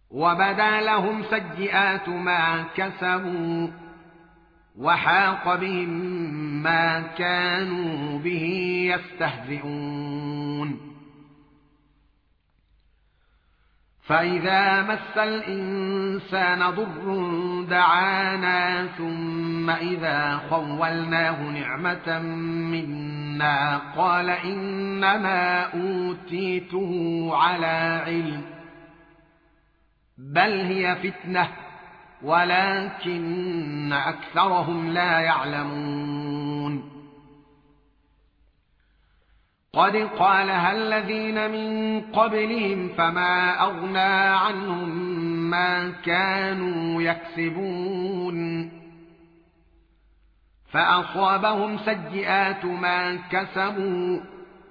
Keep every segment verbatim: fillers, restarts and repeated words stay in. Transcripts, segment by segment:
وبدا لهم سيئات ما كسبوا وحاق بهم ما كانوا به يستهزئون فإذا مس الإنسان ضر دعانا ثم إذا خولناه نعمة منا قال إنما أوتيته على علم بل هي فتنة ولكن أكثرهم لا يعلمون قد قالها الذين من قبلهم فما أغنى عنهم ما كانوا يكسبون فأصابهم سيئات ما كسبوا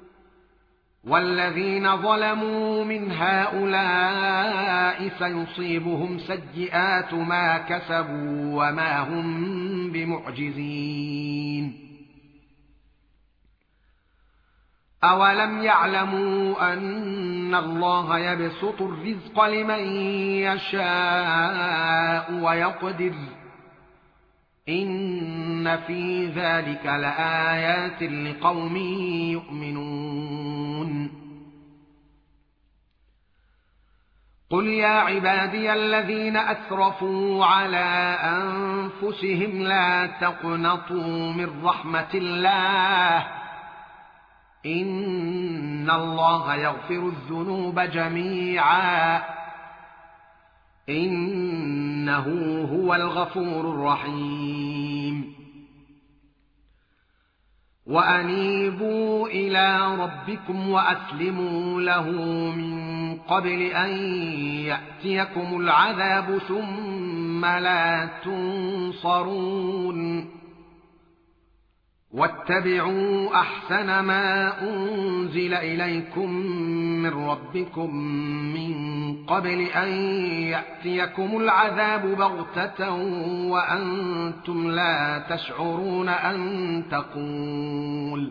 والذين ظلموا من هؤلاء سيصيبهم سيئات ما كسبوا وما هم بمعجزين أولم يعلموا أن الله يبسط الرزق لمن يشاء ويقدر إن في ذلك لآيات لقوم يؤمنون قل يا عبادي الذين أسرفوا على أنفسهم لا تقنطوا من رحمة الله إن الله يغفر الذنوب جميعا إنه هو الغفور الرحيم وأنيبوا إلى ربكم وأسلموا له من قبل أن يأتيكم العذاب ثم لا تنصرون واتبعوا أحسن ما أنزل إليكم من ربكم من قبل أن يأتيكم العذاب بغتة وأنتم لا تشعرون أن تقول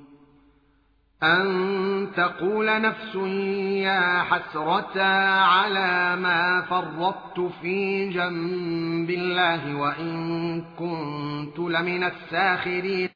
أن تقول نفس يا حسرة على ما فرطت في جنب الله وإن كنت لمن الساخرين